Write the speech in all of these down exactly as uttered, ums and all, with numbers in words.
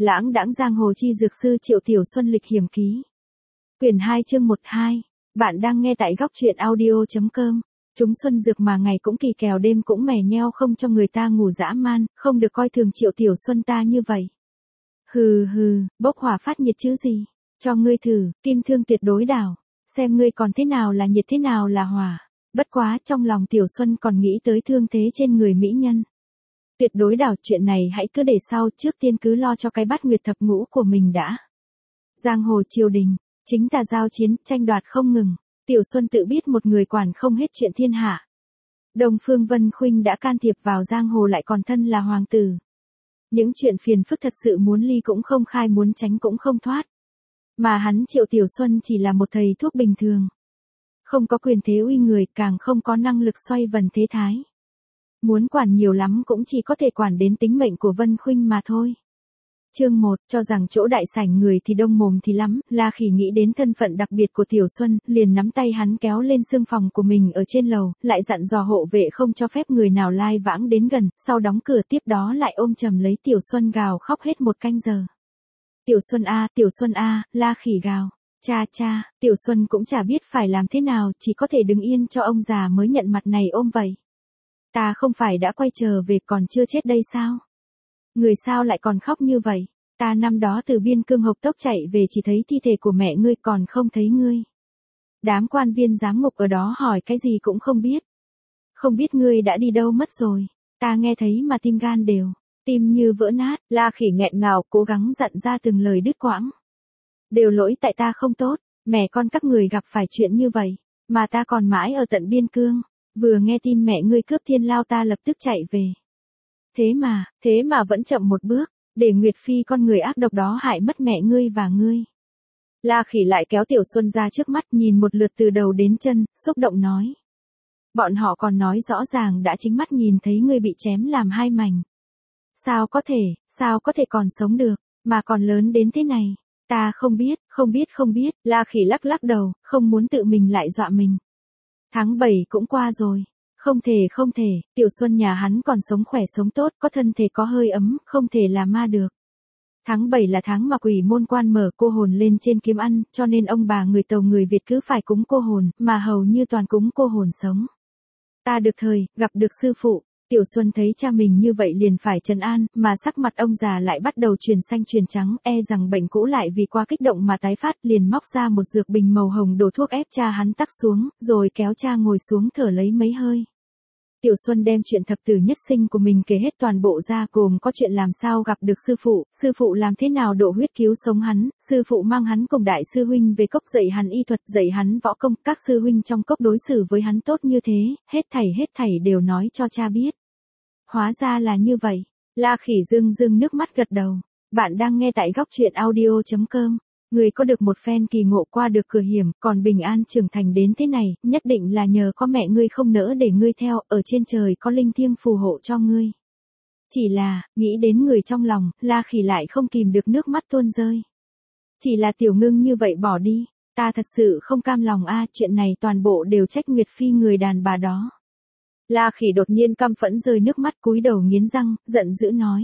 Lãng đãng giang hồ chi dược sư Triệu Tiểu Xuân lịch hiểm ký. Quyển hai chương một hai. Bạn đang nghe tại góc truyện audio.com. Chúng xuân dược mà ngày cũng kỳ kèo đêm cũng mè nheo không cho người ta ngủ dã man, không được coi thường Triệu Tiểu Xuân ta như vậy. Hừ hừ, bốc hỏa phát nhiệt chứ gì. Cho ngươi thử, kim thương tuyệt đối đảo. Xem ngươi còn thế nào là nhiệt thế nào là hỏa. Bất quá trong lòng Tiểu Xuân còn nghĩ tới thương thế trên người mỹ nhân. Tuyệt đối đảo, chuyện này hãy cứ để sau, trước tiên cứ lo cho cái bát nguyệt thập ngũ của mình đã. Giang hồ triều đình, chính tà giao chiến, tranh đoạt không ngừng. Tiểu Xuân tự biết một người quản không hết chuyện thiên hạ. Đông Phương Vân Khuynh đã can thiệp vào giang hồ lại còn thân là hoàng tử. Những chuyện phiền phức thật sự muốn ly cũng không khai, muốn tránh cũng không thoát. Mà hắn Triệu Tiểu Xuân chỉ là một thầy thuốc bình thường. Không có quyền thế uy người, càng không có năng lực xoay vần thế thái. Muốn quản nhiều lắm cũng chỉ có thể quản đến tính mệnh của Vân Khuynh mà thôi. Chương một, cho rằng chỗ đại sảnh người thì đông mồm thì lắm, La Khỉ nghĩ đến thân phận đặc biệt của Tiểu Xuân, liền nắm tay hắn kéo lên xương phòng của mình ở trên lầu, lại dặn dò hộ vệ không cho phép người nào lai vãng đến gần, sau đóng cửa tiếp đó lại ôm chầm lấy Tiểu Xuân gào khóc hết một canh giờ. Tiểu Xuân a, Tiểu Xuân a, La Khỉ gào. Cha cha, Tiểu Xuân cũng chả biết phải làm thế nào, chỉ có thể đứng yên cho ông già mới nhận mặt này ôm vậy. Ta không phải đã quay trở về còn chưa chết đây sao? Người sao lại còn khóc như vậy? Ta năm đó từ biên cương hộc tốc chạy về chỉ thấy thi thể của mẹ ngươi còn không thấy ngươi. Đám quan viên giám ngục ở đó hỏi cái gì cũng không biết. Không biết ngươi đã đi đâu mất rồi. Ta nghe thấy mà tim gan đều, tim như vỡ nát. La Khỉ nghẹn ngào cố gắng dặn ra từng lời đứt quãng. Đều lỗi tại ta không tốt, mẹ con các người gặp phải chuyện như vậy, mà ta còn mãi ở tận biên cương. Vừa nghe tin mẹ ngươi cướp thiên lao ta lập tức chạy về. Thế mà, thế mà vẫn chậm một bước, để Nguyệt Phi con người ác độc đó hại mất mẹ ngươi và ngươi. La Khỉ lại kéo Tiểu Xuân ra trước mắt nhìn một lượt từ đầu đến chân, xúc động nói. Bọn họ còn nói rõ ràng đã chính mắt nhìn thấy ngươi bị chém làm hai mảnh. Sao có thể, sao có thể còn sống được, mà còn lớn đến thế này. Ta không biết, không biết không biết, La Khỉ lắc lắc đầu, không muốn tự mình lại dọa mình. Tháng bảy cũng qua rồi. Không thể không thể, Tiểu Xuân nhà hắn còn sống khỏe sống tốt, có thân thể có hơi ấm, không thể là ma được. Tháng bảy là tháng mà quỷ môn quan mở cô hồn lên trên kiếm ăn, cho nên ông bà người Tàu người Việt cứ phải cúng cô hồn, mà hầu như toàn cúng cô hồn sống. Ta được thời, gặp được sư phụ. Tiểu Xuân thấy cha mình như vậy liền phải trấn an, mà sắc mặt ông già lại bắt đầu chuyển xanh chuyển trắng, e rằng bệnh cũ lại vì quá kích động mà tái phát, liền móc ra một dược bình màu hồng đổ thuốc ép cha hắn tắc xuống, rồi kéo cha ngồi xuống thở lấy mấy hơi. Tiểu Xuân đem chuyện thập tử nhất sinh của mình kể hết toàn bộ ra, gồm có chuyện làm sao gặp được sư phụ, sư phụ làm thế nào độ huyết cứu sống hắn, sư phụ mang hắn cùng đại sư huynh về cốc dạy hắn y thuật, dạy hắn võ công, các sư huynh trong cốc đối xử với hắn tốt như thế, hết thảy hết thảy đều nói cho cha biết. Hóa ra là như vậy. La Khỉ rưng rưng nước mắt gật đầu. Bạn đang nghe tại góc truyện audio.com. Người có được một phen kỳ ngộ qua được cửa hiểm, còn bình an trưởng thành đến thế này, nhất định là nhờ có mẹ ngươi không nỡ để ngươi theo, ở trên trời có linh thiêng phù hộ cho ngươi. Chỉ là, nghĩ đến người trong lòng, La Khỉ lại không kìm được nước mắt tuôn rơi. Chỉ là Tiểu Ngưng như vậy bỏ đi, ta thật sự không cam lòng a, chuyện này toàn bộ đều trách Nguyệt Phi người đàn bà đó. La Khỉ đột nhiên căm phẫn rơi nước mắt cúi đầu nghiến răng, giận dữ nói.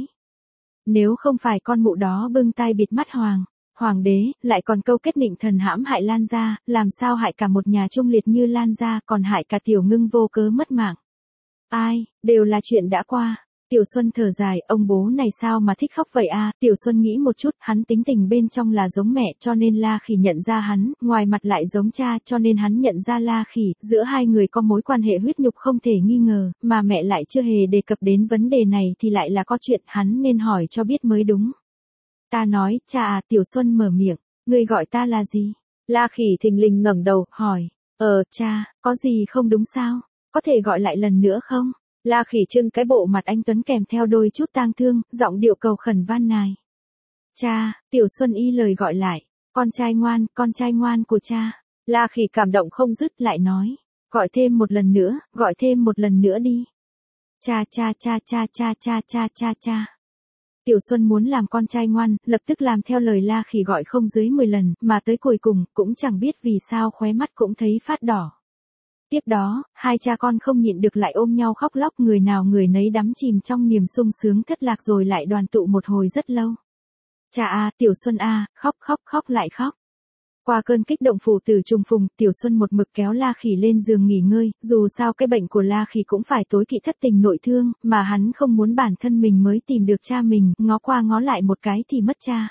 Nếu không phải con mụ đó bưng tay bịt mắt hoàng, hoàng đế, lại còn câu kết nịnh thần hãm hại Lan gia, làm sao hại cả một nhà trung liệt như Lan gia, còn hại cả Tiểu Ngưng vô cớ mất mạng. Ai, đều là chuyện đã qua. Tiểu Xuân thở dài, ông bố này sao mà thích khóc vậy a? Tiểu Xuân nghĩ một chút, hắn tính tình bên trong là giống mẹ, cho nên La Khỉ nhận ra hắn, ngoài mặt lại giống cha, cho nên hắn nhận ra La Khỉ, giữa hai người có mối quan hệ huyết nhục không thể nghi ngờ, mà mẹ lại chưa hề đề cập đến vấn đề này thì lại là có chuyện hắn nên hỏi cho biết mới đúng. Ta nói, cha à, Tiểu Xuân mở miệng, ngươi gọi ta là gì? La Khỉ thình lình ngẩng đầu, hỏi, ờ, cha, có gì không đúng sao? Có thể gọi lại lần nữa không? La Khỉ trưng cái bộ mặt anh tuấn kèm theo đôi chút tang thương, giọng điệu cầu khẩn van nài. Cha, Tiểu Xuân y lời gọi lại, con trai ngoan, con trai ngoan của cha. La Khỉ cảm động không dứt lại nói, gọi thêm một lần nữa, gọi thêm một lần nữa đi. Cha cha cha cha cha cha cha cha cha. Tiểu Xuân muốn làm con trai ngoan, lập tức làm theo lời La Khỉ gọi không dưới mười lần, mà tới cuối cùng, cũng chẳng biết vì sao khóe mắt cũng thấy phát đỏ. Tiếp đó, hai cha con không nhịn được lại ôm nhau khóc lóc, người nào người nấy đắm chìm trong niềm sung sướng thất lạc, rồi lại đoàn tụ một hồi rất lâu. Cha a, Tiểu Xuân a, khóc khóc khóc lại khóc. Qua cơn kích động phụ tử trùng phùng, Tiểu Xuân một mực kéo La Khỉ lên giường nghỉ ngơi, dù sao cái bệnh của La Khỉ cũng phải tối kỵ thất tình nội thương, mà hắn không muốn bản thân mình mới tìm được cha mình, ngó qua ngó lại một cái thì mất cha.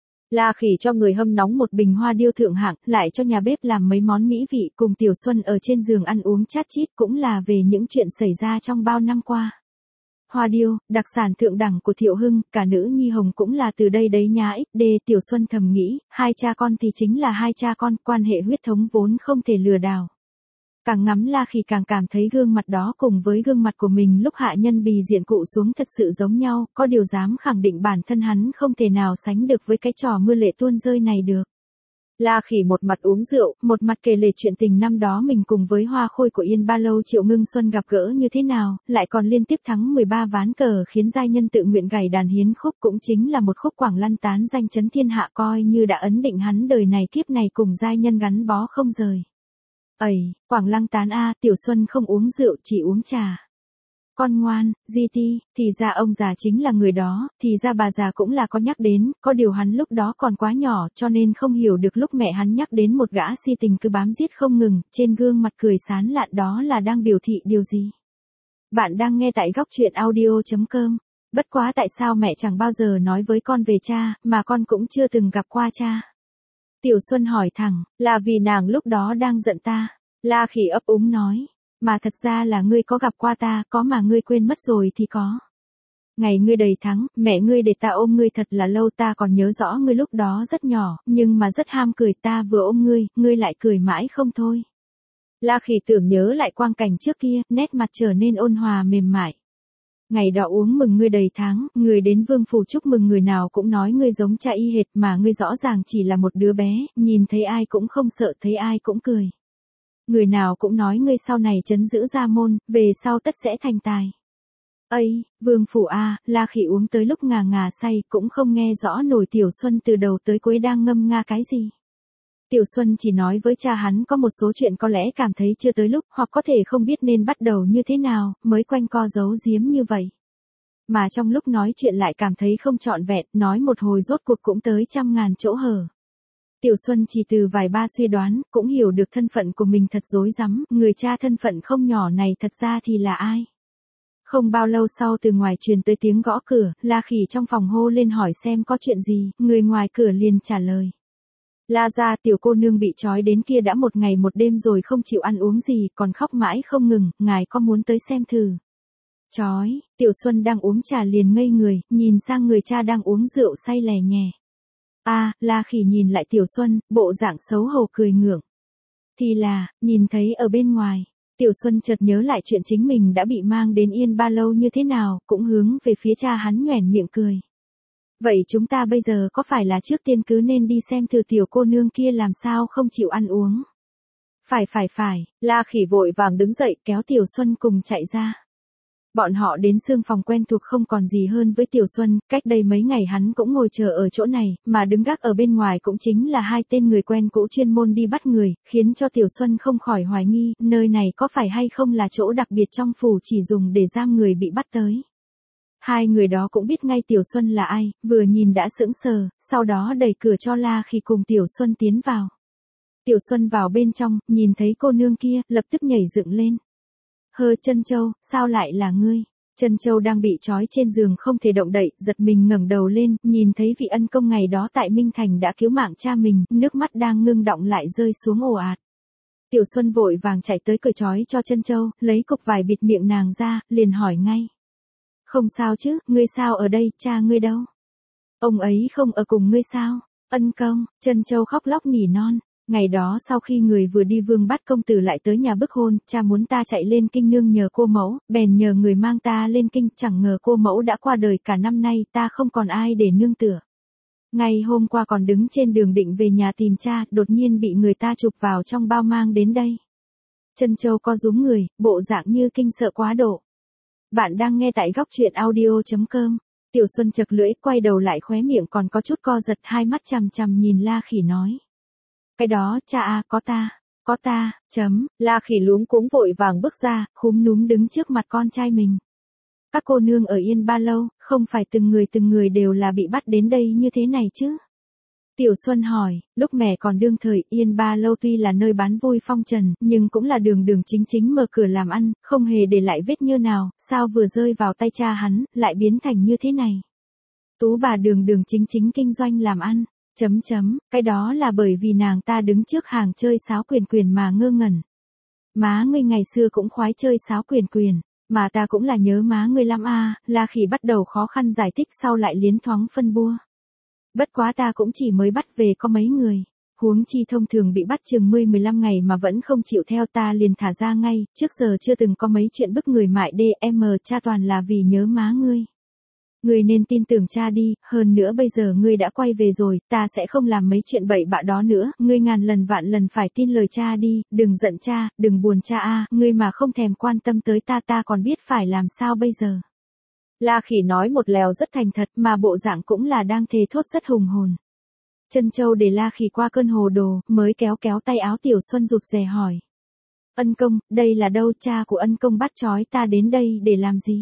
La Khỉ cho người hâm nóng một bình hoa điêu thượng hạng, lại cho nhà bếp làm mấy món mỹ vị, cùng Tiểu Xuân ở trên giường ăn uống chát chít, cũng là về những chuyện xảy ra trong bao năm qua. Hoa điêu, đặc sản thượng đẳng của Thiệu Hưng, cả nữ nhi hồng cũng là từ đây đấy nhá. Xd Tiểu Xuân thầm nghĩ, hai cha con thì chính là hai cha con, quan hệ huyết thống vốn không thể lừa đảo. Càng ngắm La Khỉ càng cảm thấy gương mặt đó cùng với gương mặt của mình lúc hạ nhân bì diện cụ xuống thật sự giống nhau, có điều dám khẳng định bản thân hắn không thể nào sánh được với cái trò mưa lệ tuôn rơi này được. La Khỉ một mặt uống rượu, một mặt kể lể chuyện tình năm đó mình cùng với Hoa Khôi của Yên Ba Lâu Triệu Ngưng Xuân gặp gỡ như thế nào, lại còn liên tiếp thắng mười ba ván cờ khiến giai nhân tự nguyện gảy đàn hiến khúc, cũng chính là một khúc quảng lăn tán danh chấn thiên hạ, coi như đã ấn định hắn đời này kiếp này cùng giai nhân gắn bó không rời. Ẩy, quảng lăng tán a, Tiểu Xuân không uống rượu chỉ uống trà. Con ngoan, Di Ti, thì ra ông già chính là người đó, thì ra bà già cũng là có nhắc đến, có điều hắn lúc đó còn quá nhỏ cho nên không hiểu được lúc mẹ hắn nhắc đến một gã si tình cứ bám giết không ngừng, trên gương mặt cười sán lạn đó là đang biểu thị điều gì. Bạn đang nghe tại góc truyện audio chấm com. Bất quá tại sao mẹ chẳng bao giờ nói với con về cha, mà con cũng chưa từng gặp qua cha. Tiểu Xuân hỏi thẳng, là vì nàng lúc đó đang giận ta. La Khỉ ấp úng nói. Mà thật ra là ngươi có gặp qua ta, có mà ngươi quên mất rồi thì có. Ngày ngươi đầy thắng, mẹ ngươi để ta ôm ngươi thật là lâu, ta còn nhớ rõ ngươi lúc đó rất nhỏ, nhưng mà rất ham cười, ta vừa ôm ngươi, ngươi lại cười mãi không thôi. La Khỉ tưởng nhớ lại quang cảnh trước kia, nét mặt trở nên ôn hòa mềm mại. Ngày đó uống mừng ngươi đầy tháng, người đến vương phủ chúc mừng người nào cũng nói ngươi giống cha y hệt, mà ngươi rõ ràng chỉ là một đứa bé, nhìn thấy ai cũng không sợ, thấy ai cũng cười. Người nào cũng nói ngươi sau này trấn giữ gia môn, về sau tất sẽ thành tài. Ây, vương phủ a, La Khỉ uống tới lúc ngà ngà say, cũng không nghe rõ nổi Tiểu Xuân từ đầu tới cuối đang ngâm nga cái gì. Tiểu Xuân chỉ nói với cha hắn có một số chuyện có lẽ cảm thấy chưa tới lúc, hoặc có thể không biết nên bắt đầu như thế nào, mới quanh co giấu giếm như vậy. Mà trong lúc nói chuyện lại cảm thấy không trọn vẹn, nói một hồi rốt cuộc cũng tới trăm ngàn chỗ hở. Tiểu Xuân chỉ từ vài ba suy đoán, cũng hiểu được thân phận của mình thật rối rắm, người cha thân phận không nhỏ này thật ra thì là ai. Không bao lâu sau từ ngoài truyền tới tiếng gõ cửa, La Khỉ trong phòng hô lên hỏi xem có chuyện gì, người ngoài cửa liền trả lời. La gia tiểu cô nương bị trói đến kia đã một ngày một đêm rồi không chịu ăn uống gì, còn khóc mãi không ngừng, ngài có muốn tới xem thử. Trói, Tiểu Xuân đang uống trà liền ngây người, nhìn sang người cha đang uống rượu say lè nhè. A, à, La Khỉ nhìn lại Tiểu Xuân, bộ dạng xấu hổ cười ngượng. Thì là, nhìn thấy ở bên ngoài, Tiểu Xuân chợt nhớ lại chuyện chính mình đã bị mang đến Yên Ba Lâu như thế nào, cũng hướng về phía cha hắn nhoẻn miệng cười. Vậy chúng ta bây giờ có phải là trước tiên cứ nên đi xem thử tiểu cô nương kia làm sao không chịu ăn uống? Phải phải phải, La Khỉ vội vàng đứng dậy kéo Tiểu Xuân cùng chạy ra. Bọn họ đến xương phòng quen thuộc không còn gì hơn với Tiểu Xuân, cách đây mấy ngày hắn cũng ngồi chờ ở chỗ này, mà đứng gác ở bên ngoài cũng chính là hai tên người quen cũ chuyên môn đi bắt người, khiến cho Tiểu Xuân không khỏi hoài nghi, nơi này có phải hay không là chỗ đặc biệt trong phủ chỉ dùng để giam người bị bắt tới. Hai người đó cũng biết ngay Tiểu Xuân là ai, vừa nhìn đã sững sờ, sau đó đẩy cửa cho La Khỉ cùng Tiểu Xuân tiến vào. Tiểu Xuân vào bên trong, nhìn thấy cô nương kia, lập tức nhảy dựng lên. Hơ Trân Châu, sao lại là ngươi? Trân Châu đang bị trói trên giường không thể động đậy, giật mình ngẩng đầu lên, nhìn thấy vị ân công ngày đó tại Minh Thành đã cứu mạng cha mình, nước mắt đang ngưng đọng lại rơi xuống ồ ạt. Tiểu Xuân vội vàng chạy tới cởi trói cho Trân Châu, lấy cục vải bịt miệng nàng ra, liền hỏi ngay. Không sao chứ, ngươi sao ở đây, cha ngươi đâu? Ông ấy không ở cùng ngươi sao? Ân công, Trân Châu khóc lóc nỉ non. Ngày đó sau khi người vừa đi Vương Bát công tử lại tới nhà bức hôn, cha muốn ta chạy lên kinh nương nhờ cô mẫu, bèn nhờ người mang ta lên kinh, chẳng ngờ cô mẫu đã qua đời cả năm nay, ta không còn ai để nương tựa. Ngày hôm qua còn đứng trên đường định về nhà tìm cha, đột nhiên bị người ta chụp vào trong bao mang đến đây. Trân Châu co rúm người, bộ dạng như kinh sợ quá độ. Bạn đang nghe tại góc truyện audio chấm com. Tiểu Xuân chật lưỡi, quay đầu lại khóe miệng còn có chút co giật, hai mắt chằm chằm nhìn La Khỉ nói. Cái đó, cha à, có ta, có ta, chấm, La Khỉ luống cuống vội vàng bước ra, khúm núm đứng trước mặt con trai mình. Các cô nương ở Yên Ba lâu, không phải từng người từng người đều là bị bắt đến đây như thế này chứ? Tiểu Xuân hỏi, lúc mẹ còn đương thời, Yên Ba lâu tuy là nơi bán vui phong trần, nhưng cũng là đường đường chính chính mở cửa làm ăn, không hề để lại vết nhơ nào, sao vừa rơi vào tay cha hắn, lại biến thành như thế này? Tú bà đường đường chính chính kinh doanh làm ăn, chấm chấm, cái đó là bởi vì nàng ta đứng trước hàng chơi sáo quyền quyền mà ngơ ngẩn. Má ngươi ngày xưa cũng khoái chơi sáo quyền quyền, mà ta cũng là nhớ má ngươi lắm a. La Khỉ bắt đầu khó khăn giải thích sau lại liến thoáng phân bua. Bất quá ta cũng chỉ mới bắt về có mấy người, huống chi thông thường bị bắt chừng mười mười lăm ngày mà vẫn không chịu theo ta liền thả ra ngay, trước giờ chưa từng có mấy chuyện bức người mại đê em cha toàn là vì nhớ má ngươi. Ngươi nên tin tưởng cha đi, hơn nữa bây giờ ngươi đã quay về rồi, ta sẽ không làm mấy chuyện bậy bạ đó nữa, ngươi ngàn lần vạn lần phải tin lời cha đi, đừng giận cha, đừng buồn cha a, ngươi mà không thèm quan tâm tới ta ta còn biết phải làm sao bây giờ. La Khỉ nói một lèo rất thành thật mà bộ dạng cũng là đang thề thốt rất hùng hồn. Trân Châu để La Khỉ qua cơn hồ đồ, mới kéo kéo tay áo Tiểu Xuân rụt rè hỏi. Ân công, đây là đâu, cha của Ân công bắt trói ta đến đây để làm gì?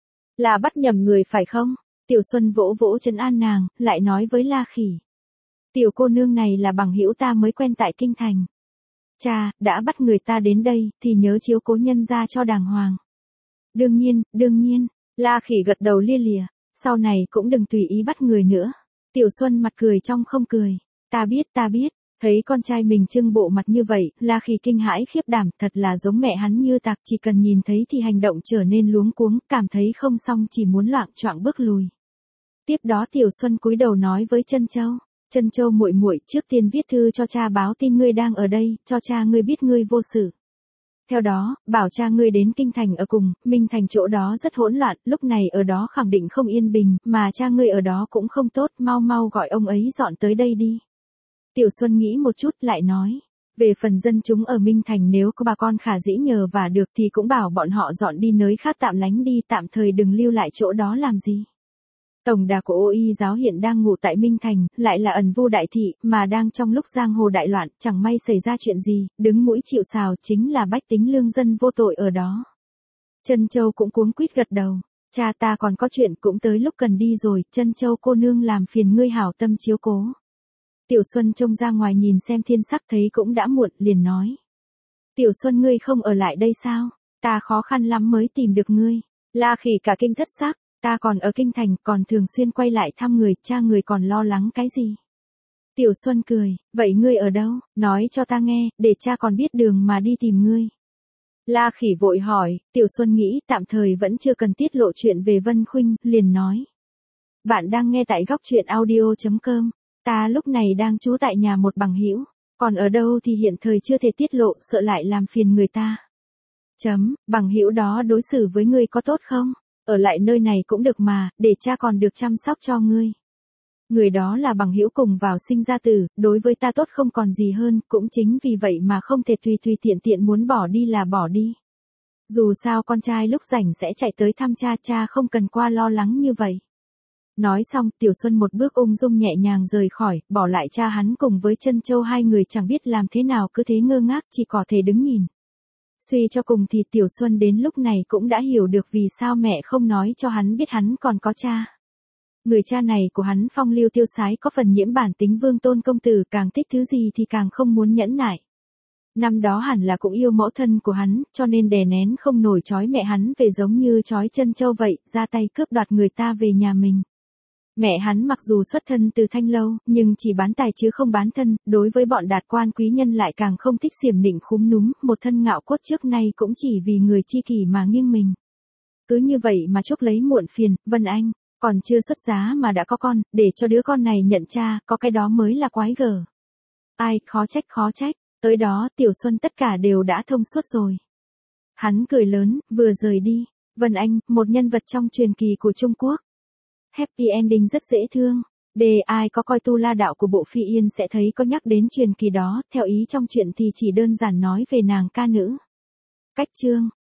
Là bắt nhầm người phải không? Tiểu Xuân vỗ vỗ trấn an nàng, lại nói với La Khỉ. Tiểu cô nương này là bằng hữu ta mới quen tại kinh thành. Cha, đã bắt người ta đến đây, thì nhớ chiếu cố nhân ra cho đàng hoàng. Đương nhiên, đương nhiên, La Khỉ gật đầu lia lịa, sau này cũng đừng tùy ý bắt người nữa. Tiểu Xuân mặt cười trong không cười, ta biết ta biết. Thấy con trai mình trưng bộ mặt như vậy, La Khỉ kinh hãi khiếp đảm, thật là giống mẹ hắn như tạc, chỉ cần nhìn thấy thì hành động trở nên luống cuống, cảm thấy không xong chỉ muốn loạng choạng bước lùi. Tiếp đó Tiểu Xuân cúi đầu nói với Trân Châu, Trân Châu muội muội, trước tiên viết thư cho cha báo tin ngươi đang ở đây, cho cha ngươi biết ngươi vô sự. Theo đó, bảo cha ngươi đến kinh thành ở cùng, Minh Thành chỗ đó rất hỗn loạn, lúc này ở đó khẳng định không yên bình, mà cha ngươi ở đó cũng không tốt, mau mau gọi ông ấy dọn tới đây đi. Tiểu Xuân nghĩ một chút lại nói, về phần dân chúng ở Minh Thành nếu có bà con khả dĩ nhờ vả được thì cũng bảo bọn họ dọn đi nơi khác tạm lánh đi, tạm thời đừng lưu lại chỗ đó làm gì. Tổng đà của Ô Y giáo hiện đang ngủ tại Minh Thành, lại là ẩn vu đại thị, mà đang trong lúc giang hồ đại loạn, chẳng may xảy ra chuyện gì, đứng mũi chịu sào chính là bách tính lương dân vô tội ở đó. Trân Châu cũng cuống quýt gật đầu, cha ta còn có chuyện cũng tới lúc cần đi rồi, Trân Châu cô nương làm phiền ngươi hảo tâm chiếu cố. Tiểu Xuân trông ra ngoài nhìn xem thiên sắc thấy cũng đã muộn, liền nói. Tiểu Xuân ngươi không ở lại đây sao? Ta khó khăn lắm mới tìm được ngươi. La Khỉ cả kinh thất xác, ta còn ở kinh thành, còn thường xuyên quay lại thăm người, cha người còn lo lắng cái gì? Tiểu Xuân cười, vậy ngươi ở đâu? Nói cho ta nghe, để cha còn biết đường mà đi tìm ngươi. La Khỉ vội hỏi, Tiểu Xuân nghĩ tạm thời vẫn chưa cần tiết lộ chuyện về Vân Khuynh, liền nói. Bạn đang nghe tại góc truyện audio chấm com. Ta lúc này đang trú tại nhà một bằng hữu, còn ở đâu thì hiện thời chưa thể tiết lộ, sợ lại làm phiền người ta. Chấm, bằng hữu đó đối xử với ngươi có tốt không? Ở lại nơi này cũng được mà, để cha còn được chăm sóc cho ngươi. Người đó là bằng hữu cùng vào sinh ra tử, đối với ta tốt không còn gì hơn, cũng chính vì vậy mà không thể tùy tùy tiện tiện muốn bỏ đi là bỏ đi. Dù sao con trai lúc rảnh sẽ chạy tới thăm cha, cha không cần qua lo lắng như vậy. Nói xong, Tiểu Xuân một bước ung dung nhẹ nhàng rời khỏi, bỏ lại cha hắn cùng với Trân Châu hai người chẳng biết làm thế nào cứ thế ngơ ngác chỉ có thể đứng nhìn. Suy cho cùng thì Tiểu Xuân đến lúc này cũng đã hiểu được vì sao mẹ không nói cho hắn biết hắn còn có cha. Người cha này của hắn phong lưu tiêu sái có phần nhiễm bản tính vương tôn công tử, càng thích thứ gì thì càng không muốn nhẫn nại. Năm đó hẳn là cũng yêu mẫu thân của hắn, cho nên đè nén không nổi trói mẹ hắn về giống như trói Trân Châu vậy, ra tay cướp đoạt người ta về nhà mình. Mẹ hắn mặc dù xuất thân từ Thanh Lâu, nhưng chỉ bán tài chứ không bán thân, đối với bọn đạt quan quý nhân lại càng không thích xiểm nịnh khúm núm, một thân ngạo cốt trước nay cũng chỉ vì người chi kỷ mà nghiêng mình. Cứ như vậy mà chuốc lấy muộn phiền, Vân Anh, còn chưa xuất giá mà đã có con, để cho đứa con này nhận cha, có cái đó mới là quái gở. Ai, khó trách khó trách, tới đó Tiểu Xuân tất cả đều đã thông suốt rồi. Hắn cười lớn, vừa rời đi, Vân Anh, một nhân vật trong truyền kỳ của Trung Quốc. Happy ending rất dễ thương. Đề ai có coi Tu La Đạo của bộ Phi Yên sẽ thấy có nhắc đến truyền kỳ đó, theo ý trong chuyện thì chỉ đơn giản nói về nàng ca nữ. Cách chương